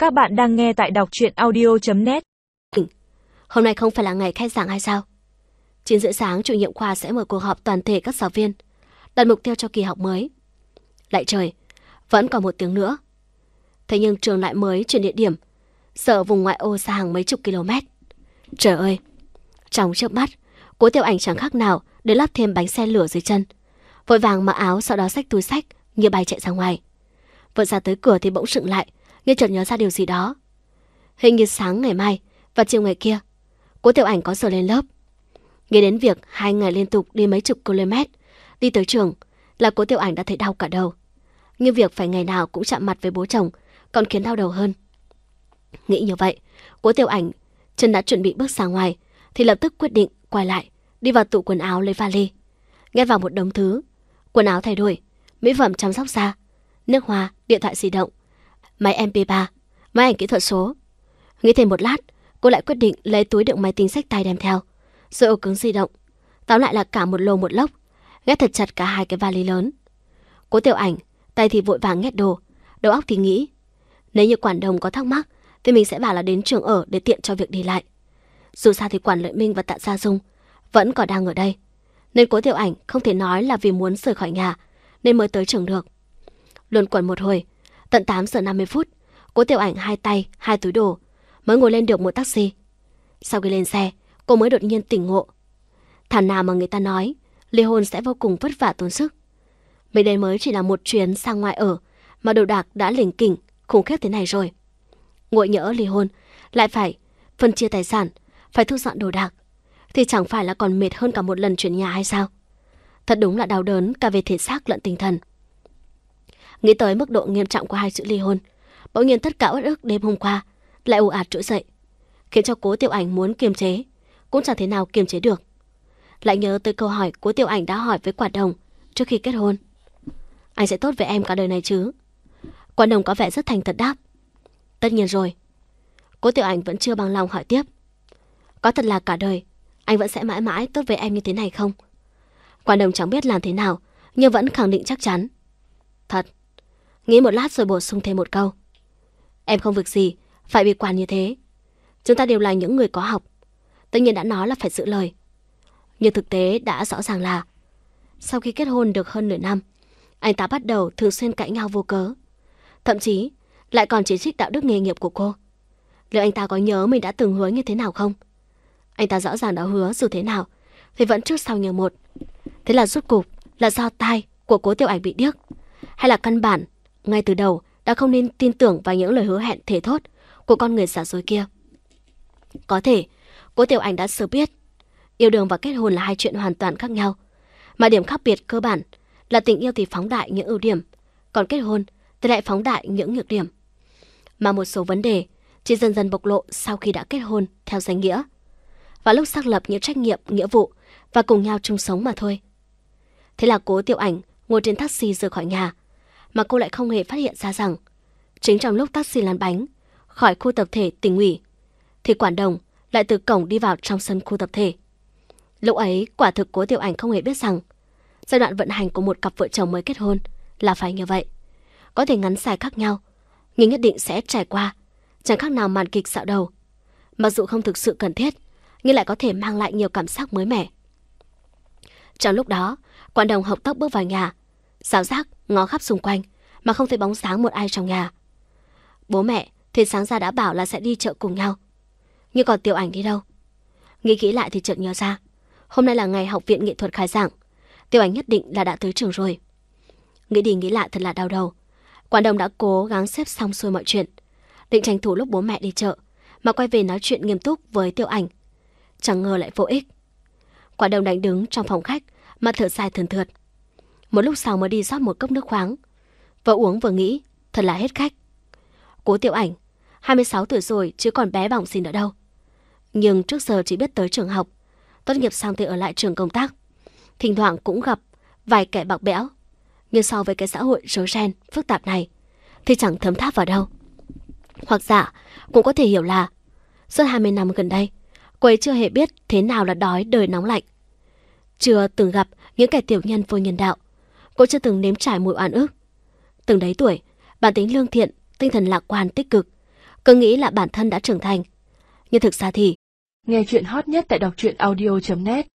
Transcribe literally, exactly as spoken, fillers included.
Các bạn đang nghe tại đọc truyện audio chấm net. Hôm nay không phải là ngày khai giảng hay sao? chín rưỡi sáng chủ nhiệm khoa sẽ mở cuộc họp toàn thể các giáo viên, đặt mục tiêu cho kỳ học mới. Lại trời, vẫn còn một tiếng nữa. Thế nhưng trường lại mới chuyển địa điểm, sợ vùng ngoại ô xa hàng mấy chục km. Trời ơi! Trong chớp mắt, Cố Tiểu Ảnh chẳng khác nào để lắp thêm bánh xe lửa dưới chân. Vội vàng mặc áo, sau đó xách túi xách như bay chạy ra ngoài. Vừa ra tới cửa thì bỗng sững lại, như chợt nhớ ra điều gì đó. Hình như sáng ngày mai và chiều ngày kia, Cố Tiểu Ảnh có giờ lên lớp. Nghĩ đến việc hai ngày liên tục đi mấy chục km đi tới trường là Cố Tiểu Ảnh đã thấy đau cả đầu. Nhưng việc phải ngày nào cũng chạm mặt với bố chồng còn khiến đau đầu hơn. Nghĩ như vậy, Cố Tiểu Ảnh chân đã chuẩn bị bước ra ngoài thì lập tức quyết định quay lại, đi vào tủ quần áo lấy vali, nhét vào một đống thứ: quần áo thay đổi, mỹ phẩm chăm sóc da, nước hoa, điện thoại di động, máy em pê ba, máy ảnh kỹ thuật số. Nghĩ thêm một lát, cô lại quyết định lấy túi đựng máy tính xách tay đem theo, rồi ổ cứng di động. Tóm lại là cả một lô một lốc, ghét thật chặt cả hai cái vali lớn. Cố Tiểu Ảnh tay thì vội vàng nhét đồ, đầu óc thì nghĩ nếu như quản đồng có thắc mắc thì mình sẽ bảo là đến trường ở để tiện cho việc đi lại. Dù sao thì quản Lợi Minh và Tạ Gia Dung vẫn còn đang ở đây, nên Cố Tiểu Ảnh không thể nói là vì muốn rời khỏi nhà nên mới tới trường được. Luẩn quẩn một hồi, tận tám giờ năm mươi phút, Cố Tiểu Ảnh hai tay hai túi đồ mới ngồi lên được một taxi. Sau khi lên xe, cô mới đột nhiên tỉnh ngộ. Thảo nào mà người ta nói ly hôn sẽ vô cùng vất vả tốn sức. Mới đây mới chỉ là một chuyến sang ngoại ở mà đồ đạc đã lỉnh kỉnh khủng khiếp thế này rồi. Ngộ nhỡ ly hôn lại phải phân chia tài sản, phải thu dọn đồ đạc, thì chẳng phải là còn mệt hơn cả một lần chuyển nhà hay sao? Thật đúng là đau đớn cả về thể xác lẫn tinh thần. Nghĩ tới mức độ nghiêm trọng của hai chữ ly hôn, bỗng nhiên tất cả uất ức đêm hôm qua lại ồ ạt trỗi dậy, khiến cho Cố Tiểu Ảnh muốn kiềm chế cũng chẳng thể nào kiềm chế được. Lại nhớ tới câu hỏi Cố Tiểu Ảnh đã hỏi với Quản Đồng trước khi kết hôn: anh sẽ tốt với em cả đời này chứ? Quản Đồng có vẻ rất thành thật đáp: tất nhiên rồi. Cố Tiểu Ảnh vẫn chưa bằng lòng hỏi tiếp: có thật là cả đời anh vẫn sẽ mãi mãi tốt với em như thế này không? Quản Đồng chẳng biết làm thế nào nhưng vẫn khẳng định chắc chắn: thật. Nghĩ một lát rồi bổ sung thêm một câu: em không việc gì phải bị quản như thế. Chúng ta đều là những người có học, tất nhiên đã nói là phải giữ lời. Nhưng thực tế đã rõ ràng là sau khi kết hôn được hơn nửa năm, anh ta bắt đầu thường xuyên cãi nhau vô cớ, thậm chí lại còn chỉ trích đạo đức nghề nghiệp của cô. Liệu anh ta có nhớ mình đã từng hứa như thế nào không? Anh ta rõ ràng đã hứa dù thế nào thì vẫn trước sau như một. Thế là rốt cục là do tai của Cố Tiểu Ảnh bị điếc, hay là căn bản ngay từ đầu đã không nên tin tưởng vào những lời hứa hẹn thề thốt của con người giả dối kia? Có thể Cố Tiểu Ảnh đã sớm biết yêu đương và kết hôn là hai chuyện hoàn toàn khác nhau, mà điểm khác biệt cơ bản là tình yêu thì phóng đại những ưu điểm, còn kết hôn thì lại phóng đại những nhược điểm. Mà một số vấn đề chỉ dần dần bộc lộ sau khi đã kết hôn theo danh nghĩa, và lúc xác lập những trách nhiệm, nghĩa vụ và cùng nhau chung sống mà thôi. Thế là Cố Tiểu Ảnh ngồi trên taxi rời khỏi nhà, mà cô lại không hề phát hiện ra rằng chính trong lúc taxi lăn bánh khỏi khu tập thể Tỉnh ủy thì Quản Đồng lại từ cổng đi vào trong sân khu tập thể. Lúc ấy quả thực Cố Tiểu Ảnh không hề biết rằng giai đoạn vận hành của một cặp vợ chồng mới kết hôn là phải như vậy. Có thể ngắn dài khác nhau, nhưng nhất định sẽ trải qua, chẳng khác nào màn kịch dạo đầu. Mặc dù không thực sự cần thiết, nhưng lại có thể mang lại nhiều cảm giác mới mẻ. Trong lúc đó, Quản Đồng hộc tốc bước vào nhà, rào rác ngó khắp xung quanh mà không thấy bóng dáng một ai trong nhà. Bố mẹ thì sáng ra đã bảo là sẽ đi chợ cùng nhau, nhưng còn Tiểu Ảnh đi đâu? Nghĩ kỹ lại thì chợt nhớ ra, hôm nay là ngày học viện nghệ thuật khai giảng, Tiểu Ảnh nhất định là đã tới trường rồi. Nghĩ đi nghĩ lại thật là đau đầu. Quản Đồng đã cố gắng xếp xong xuôi mọi chuyện, định tranh thủ lúc bố mẹ đi chợ mà quay về nói chuyện nghiêm túc với Tiểu Ảnh. Chẳng ngờ lại vô ích. Quản Đồng đánh đứng trong phòng khách mà thở dài thườn thượt. Một lúc sau mới đi rót một cốc nước khoáng, vừa uống vừa nghĩ, thật là hết khách. Cố Tiểu Ảnh hai mươi sáu tuổi rồi chứ còn bé bỏng gì nữa đâu. Nhưng trước giờ chỉ biết tới trường học, tốt nghiệp xong thì ở lại trường công tác, thỉnh thoảng cũng gặp vài kẻ bạc bẽo. Nhưng so với cái xã hội rối ren, phức tạp này thì chẳng thấm tháp vào đâu. Hoặc giả cũng có thể hiểu là suốt hai mươi năm gần đây, cô ấy chưa hề biết thế nào là đói đời nóng lạnh, chưa từng gặp những kẻ tiểu nhân vô nhân đạo, cô chưa từng nếm trải mùi oan ức. Từng đấy tuổi, bản tính lương thiện, tinh thần lạc quan tích cực, cứ nghĩ là bản thân đã trưởng thành. Nhưng thực ra thì Nghe chuyện hot nhất tại đọc truyện audio chấm net.